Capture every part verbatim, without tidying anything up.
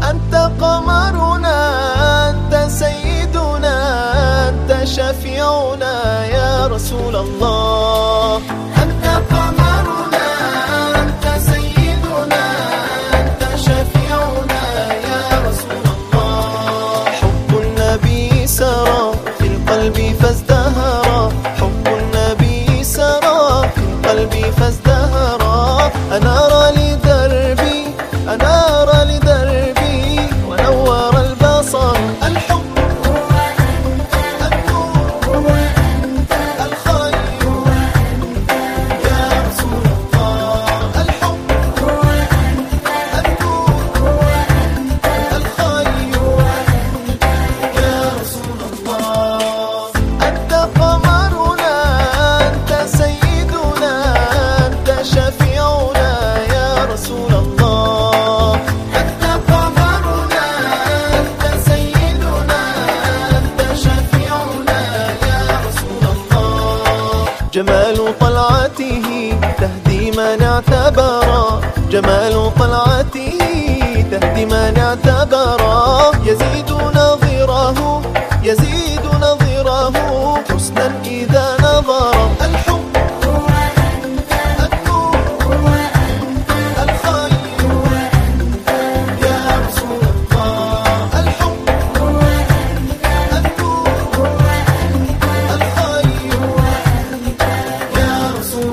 أنت قمرنا، أنت سيدنا، أنت شفيعنا يا رسول الله. أنت قمرنا، أنت سيدنا، أنت شفيعنا يا رسول الله. حب النبي سرى في القلب فازدهرا، حب النبي سرى في القلب فازدهرا. أنار لدربي، أنار لدربي ونور البصر. الحب هو أنت، النور هو أنت، الخير هو أنت يا رسول الله. الحب هو أنت، النور هو أنت، الخير هو أنت يا رسول الله. أنت قمرنا، أنت سيدنا، أنت شفيعنا يا رسول الله. أنت قمرنا، أنت سيدنا، أنت شفيعنا يا رسول الله. جمال طلعته تهدي من اعتبرا، جمال طلعته تهدي من اعتبرا. يزيد نظيره، يزيد نظيره حسنا إذا نظر. الحب هو أنت، النور هو أنت، الخير هو أنت يا رسول الله. الحب هو أنت، النور هو أنت، الخير هو أنت يا رسول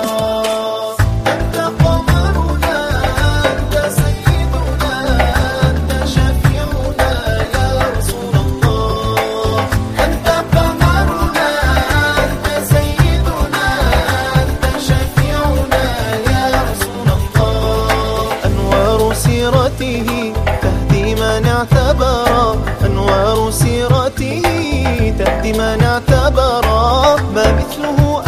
الله. أنت قمرنا، أنت سيدنا، أنت شفيعنا يا رسول الله. أنت قمرنا، أنت سيدنا، أنت شفيعنا يا رسول الله. أنوار سيرته تهدي من اعتبرا، أنوار سيرته تهدي من اعتبرا. ما مثله